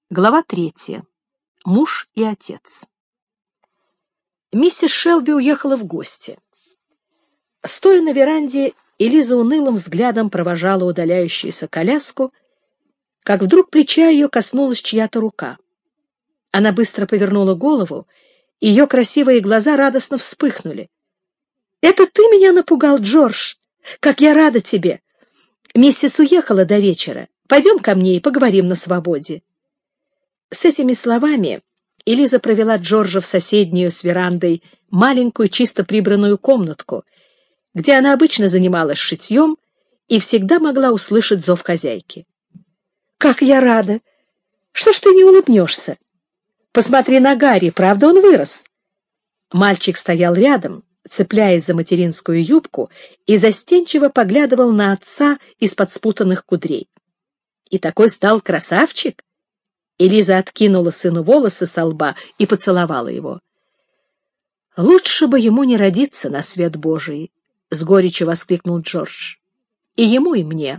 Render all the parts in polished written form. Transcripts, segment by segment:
Глава 3. Муж и отец. Миссис Шелби уехала в гости. Стоя на веранде, Элиза унылым взглядом провожала удаляющуюся коляску, как вдруг плеча ее коснулась чья-то рука. Она быстро повернула голову, и ее красивые глаза радостно вспыхнули. «Это ты меня напугал, Джордж! Как я рада тебе! Миссис уехала до вечера. Пойдем ко мне и поговорим на свободе». С этими словами Элиза провела Джорджа в соседнюю с верандой маленькую чисто прибранную комнатку, где она обычно занималась шитьем и всегда могла услышать зов хозяйки. «Как я рада! Что ж ты не улыбнешься? Посмотри на Гарри, правда он вырос?» Мальчик стоял рядом, цепляясь за материнскую юбку, и застенчиво поглядывал на отца из-под спутанных кудрей. «И такой стал красавчик!» Элиза откинула сыну волосы со лба и поцеловала его. «Лучше бы ему не родиться на свет Божий!» — с горечью воскликнул Джордж. «И ему, и мне».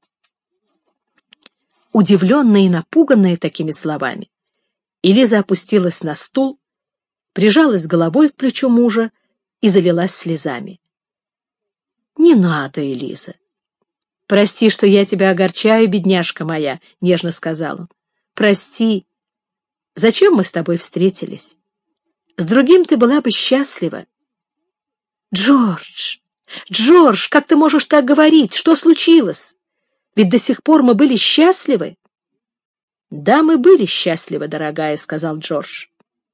Удивленная и напуганная такими словами, Элиза опустилась на стул, прижалась головой к плечу мужа и залилась слезами. «Не надо, Элиза. Прости, что я тебя огорчаю, бедняжка моя», — нежно сказал он. «Прости. Зачем мы с тобой встретились? С другим ты была бы счастлива». «Джордж! Джордж, как ты можешь так говорить? Что случилось? Ведь до сих пор мы были счастливы». «Да, мы были счастливы, дорогая», — сказал Джордж.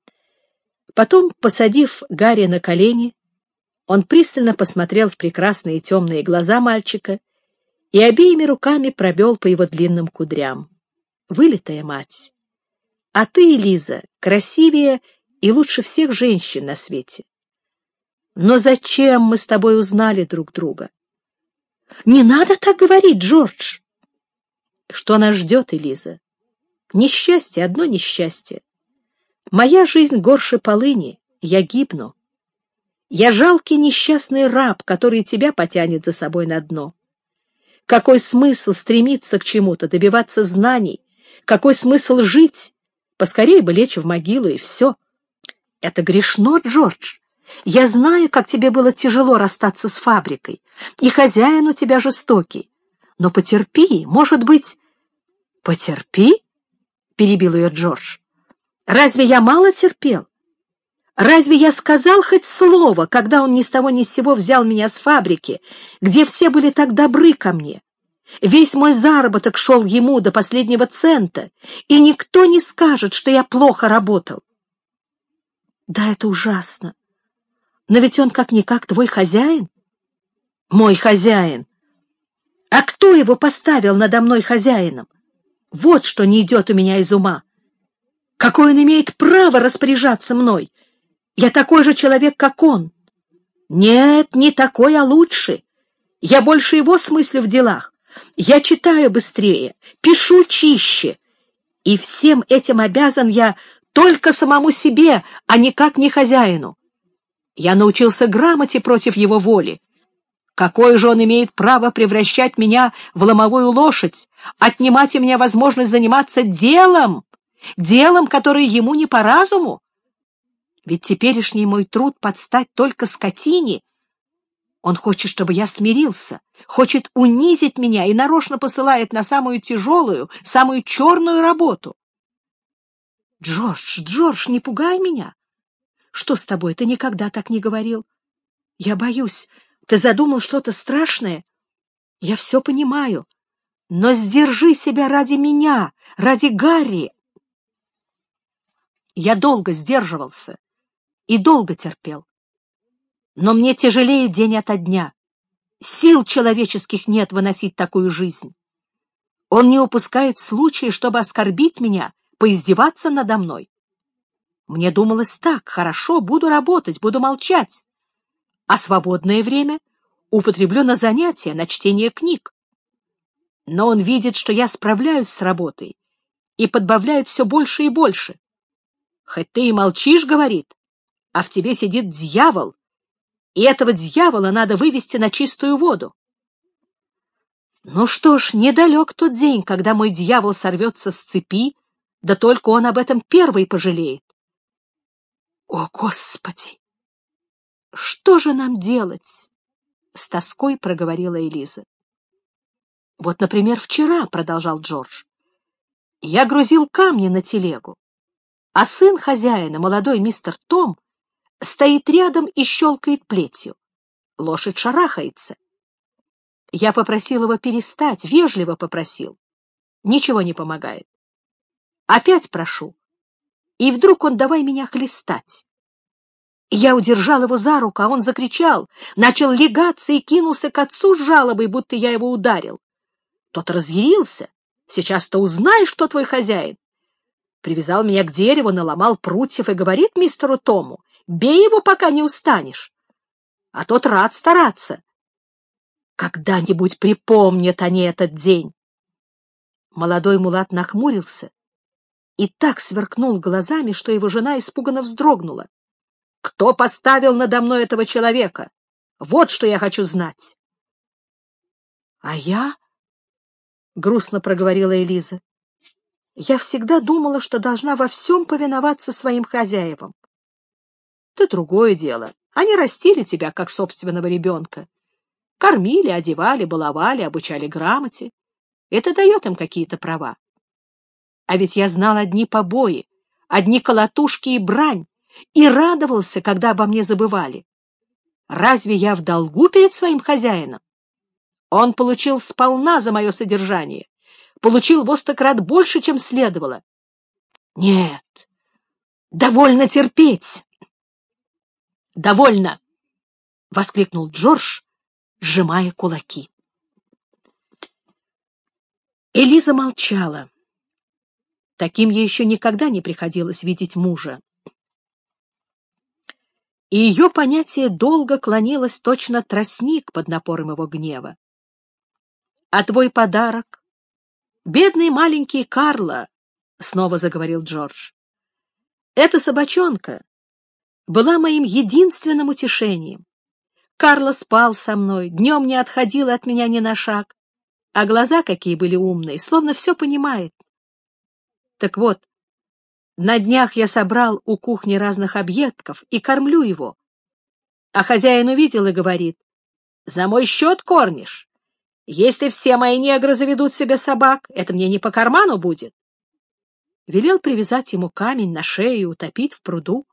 Потом, посадив Гарри на колени, он пристально посмотрел в прекрасные темные глаза мальчика и обеими руками пробел по его длинным кудрям. «Вылитая мать! А ты, Элиза, красивее и лучше всех женщин на свете. Но зачем мы с тобой узнали друг друга?» «Не надо так говорить, Джордж!» «Что нас ждет, Элиза? Несчастье, одно несчастье. Моя жизнь горше полыни, я гибну. Я жалкий несчастный раб, который тебя потянет за собой на дно. Какой смысл стремиться к чему-то, добиваться знаний? Какой смысл жить? Поскорее бы лечь в могилу, и все. Это грешно, Джордж. Я знаю, как тебе было тяжело расстаться с фабрикой, и хозяин у тебя жестокий. Но потерпи, может быть... «Потерпи?» — перебил ее Джордж. «Разве я мало терпел? Разве я сказал хоть слово, когда он ни с того ни с сего взял меня с фабрики, где все были так добры ко мне? Весь мой заработок шел ему до последнего цента, и никто не скажет, что я плохо работал». «Да, это ужасно. Но ведь он как-никак твой хозяин». «Мой хозяин. А кто его поставил надо мной хозяином? Вот что не идет у меня из ума. Какое он имеет право распоряжаться мной? Я такой же человек, как он. Нет, не такой, а лучше. Я больше его смыслю в делах. Я читаю быстрее, пишу чище. И всем этим обязан я только самому себе, а никак не хозяину. Я научился грамоте против его воли. Какое же он имеет право превращать меня в ломовую лошадь, отнимать у меня возможность заниматься делом, которое ему не по разуму? Ведь теперешний мой труд подстать только скотине. Он хочет, чтобы я смирился, хочет унизить меня и нарочно посылает на самую тяжелую, самую черную работу. Джордж, не пугай меня. Что с тобой? Ты никогда так не говорил. Я боюсь. Ты задумал что-то страшное? Я все понимаю. Но сдержи себя ради меня, ради Гарри. Я долго сдерживался и долго терпел. Но мне тяжелее день ото дня. Сил человеческих нет выносить такую жизнь. Он не упускает случая, чтобы оскорбить меня, поиздеваться надо мной. Мне думалось так: хорошо, буду работать, буду молчать, а свободное время употреблю на занятия, на чтение книг. Но он видит, что я справляюсь с работой, и подбавляет все больше и больше. «Хоть ты и молчишь, — говорит, — а в тебе сидит дьявол, и этого дьявола надо вывести на чистую воду». Ну что ж, недалек тот день, когда мой дьявол сорвется с цепи Да только он об этом первый пожалеет. О, Господи! Что же нам делать? С тоской проговорила Элиза. Вот, например, вчера, продолжал Джордж, я грузил камни на телегу, а сын хозяина, молодой мистер Том, стоит рядом и щелкает плетью. Лошадь шарахается. Я попросил его перестать, вежливо попросил. Ничего не помогает. Опять прошу. И вдруг он давай меня хлестать. Я удержал его за руку, а он закричал, начал лягаться и кинулся к отцу с жалобой, будто я его ударил. Тот разъярился. Сейчас-то узнаешь, кто твой хозяин. Привязал меня к дереву, наломал прутьев и говорит мистеру Тому: бей его, пока не устанешь. А тот рад стараться. Когда-нибудь припомнят они этот день. Молодой мулат нахмурился и так сверкнул глазами, что его жена испуганно вздрогнула. Кто поставил надо мной этого человека? Вот что я хочу знать. — А я? — грустно проговорила Элиза. — Я всегда думала, что должна во всем повиноваться своим хозяевам. — Это другое дело. Они растили тебя, как собственного ребенка. Кормили, одевали, баловали, обучали грамоте. Это дает им какие-то права. А ведь я знал одни побои, одни колотушки и брань, и радовался, когда обо мне забывали. Разве я в долгу перед своим хозяином? Он получил сполна за мое содержание, получил во 100 крат больше, чем следовало. Нет, довольно терпеть. Довольно, — воскликнул Джордж, сжимая кулаки. Элиза молчала. Таким ей еще никогда не приходилось видеть мужа. И ее понятие долго клонилось точно тростник под напором его гнева. — А твой подарок? Бедный маленький Карло, — снова заговорил Джордж. — Эта собачонка была моим единственным утешением. Карло спал со мной, днем не отходил от меня ни на шаг, а глаза какие были умные, словно все понимает. Так вот, на днях я собрал у кухни разных объедков и кормлю его. А хозяин увидел и говорит: «За мой счет кормишь. Если все мои негры заведут себе собак, это мне не по карману будет». Велел привязать ему камень на шею и утопить в пруду.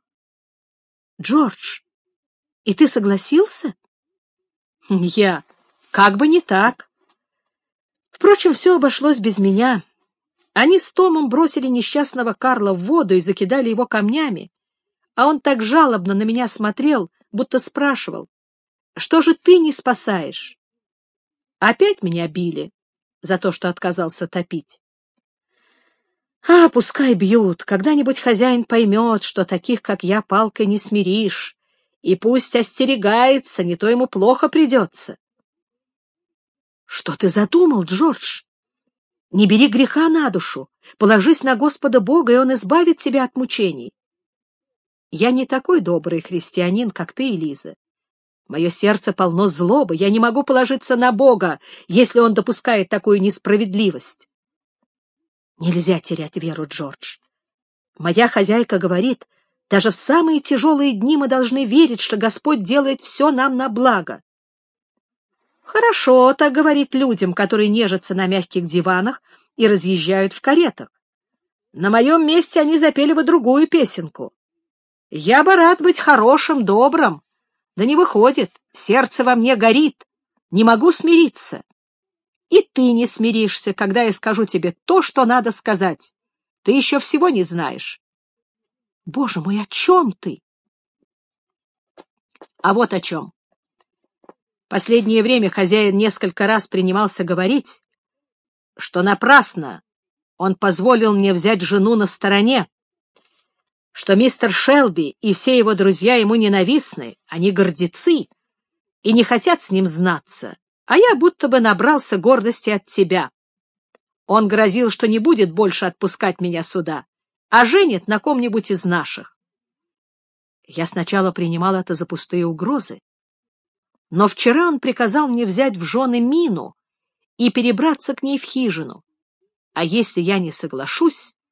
Джордж, и ты согласился? Я. Как бы не так. Впрочем, все обошлось без меня. Они с Томом бросили несчастного Карла в воду и закидали его камнями, а он так жалобно на меня смотрел, будто спрашивал: «Что же ты не спасаешь?» Опять меня били за то, что отказался топить. А, пускай бьют, когда-нибудь хозяин поймет, что таких, как я, палкой не смиришь, и пусть остерегается, не то ему плохо придется. Что ты задумал, Джордж? Не бери греха на душу, положись на Господа Бога, и Он избавит тебя от мучений. Я не такой добрый христианин, как ты, Элиза. Мое сердце полно злобы, я не могу положиться на Бога, если Он допускает такую несправедливость. Нельзя терять веру, Джордж. Моя хозяйка говорит, даже в самые тяжелые дни мы должны верить, что Господь делает все нам на благо. Хорошо так говорить людям, которые нежатся на мягких диванах и разъезжают в каретах. На моем месте они запели бы другую песенку. Я бы рад быть хорошим, добрым. Да не выходит, сердце во мне горит, не могу смириться. И ты не смиришься, когда я скажу тебе то, что надо сказать. Ты еще всего не знаешь. Боже мой, о чем ты? А вот о чем. Последнее время хозяин несколько раз принимался говорить, что напрасно он позволил мне взять жену на стороне, что мистер Шелби и все его друзья ему ненавистны, они гордецы и не хотят с ним знаться, а я будто бы набрался гордости от тебя. Он грозил, что не будет больше отпускать меня сюда, а женит на ком-нибудь из наших. Я сначала принимал это за пустые угрозы, но вчера он приказал мне взять в жены Мину и перебраться к ней в хижину, а если я не соглашусь,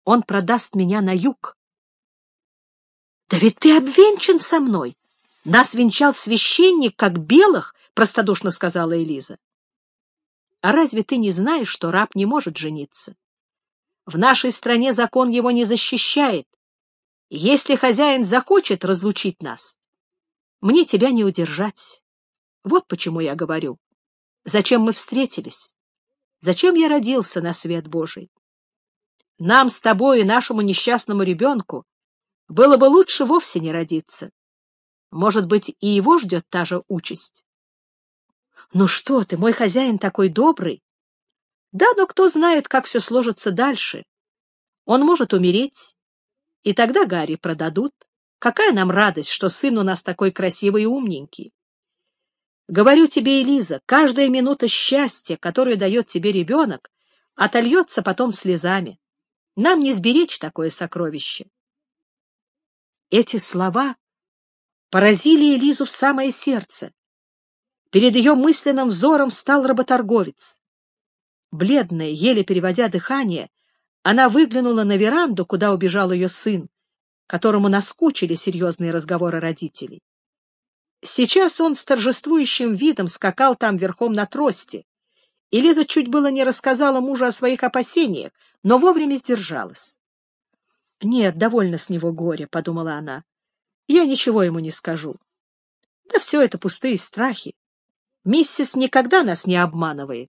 Он продаст меня на юг. — Да ведь ты обвенчан со мной. Нас венчал священник, как белых, — простодушно сказала Элиза. — А разве ты не знаешь, что раб не может жениться? В нашей стране закон его не защищает. Если хозяин захочет разлучить нас, мне тебя не удержать. Вот почему я говорю. Зачем мы встретились? Зачем я родился на свет Божий? Нам с тобой и нашему несчастному ребенку было бы лучше вовсе не родиться. Может быть, и его ждет та же участь. Ну что ты, мой хозяин такой добрый. Да, но кто знает, как все сложится дальше. Он может умереть, и тогда Гарри продадут. Какая нам радость, что сын у нас такой красивый и умненький. Говорю тебе, Элиза, каждая минута счастья, которую дает тебе ребенок, отольется потом слезами. Нам не сберечь такое сокровище. Эти слова поразили Элизу в самое сердце. Перед ее мысленным взором встал работорговец. Бледная, еле переводя дыхание, она выглянула на веранду, куда убежал ее сын, которому наскучили серьезные разговоры родителей. Сейчас он с торжествующим видом скакал там верхом на трости, и Лиза чуть было не рассказала мужу о своих опасениях, но вовремя сдержалась. «Нет, довольно с него горя», — подумала она. «Я ничего ему не скажу. Да все это пустые страхи. Миссис никогда нас не обманывает».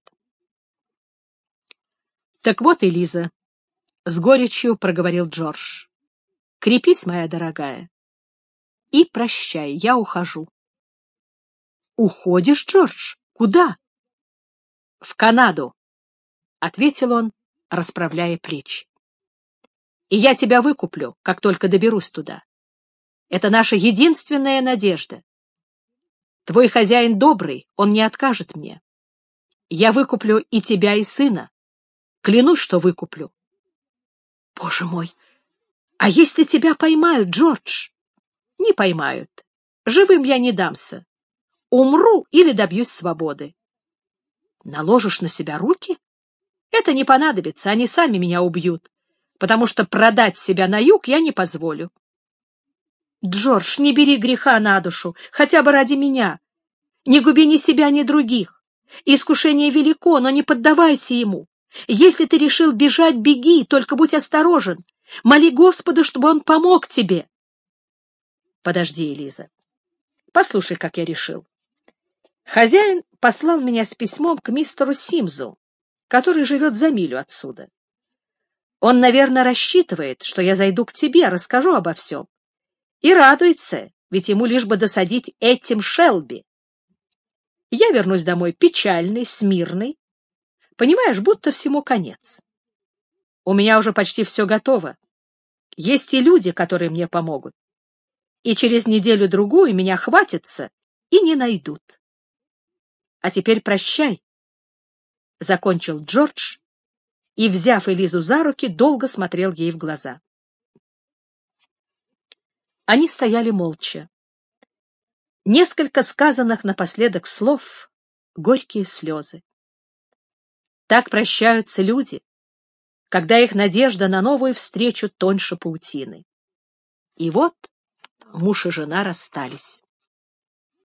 «Так вот, Элиза», — с горечью проговорил Джордж, — «крепись, моя дорогая, и прощай, я ухожу». «Уходишь, Джордж? Куда?» «В Канаду», — ответил он, расправляя плечи. «И я тебя выкуплю, как только доберусь туда. Это наша единственная надежда. Твой хозяин добрый, он не откажет мне. Я выкуплю и тебя, и сына. Клянусь, что выкуплю». «Боже мой! А если тебя поймают, Джордж?» «Не поймают. Живым я не дамся. Умру или добьюсь свободы». «Наложишь на себя руки?» «Это не понадобится, они сами меня убьют, потому что продать себя на юг я не позволю». «Джордж, не бери греха на душу, хотя бы ради меня. Не губи ни себя, ни других. Искушение велико, но не поддавайся ему. Если ты решил бежать, беги, только будь осторожен. Моли Господа, чтобы он помог тебе». «Подожди, Элиза. Послушай, как я решил. Хозяин послал меня с письмом к мистеру Симзу, который живет за милю отсюда. Он, наверное, рассчитывает, что я зайду к тебе, расскажу обо всем. И радуется, ведь ему лишь бы досадить этим Шелби. Я вернусь домой печальный, смирный. Понимаешь, будто всему конец. У меня уже почти все готово. Есть и люди, которые мне помогут. И через неделю-другую меня хватятся и не найдут. А теперь прощай, — закончил Джордж и, взяв Элизу за руки, долго смотрел ей в глаза. Они стояли молча. Несколько сказанных напоследок слов — горькие слезы. Так прощаются люди, когда их надежда на новую встречу тоньше паутины. И вот муж и жена расстались.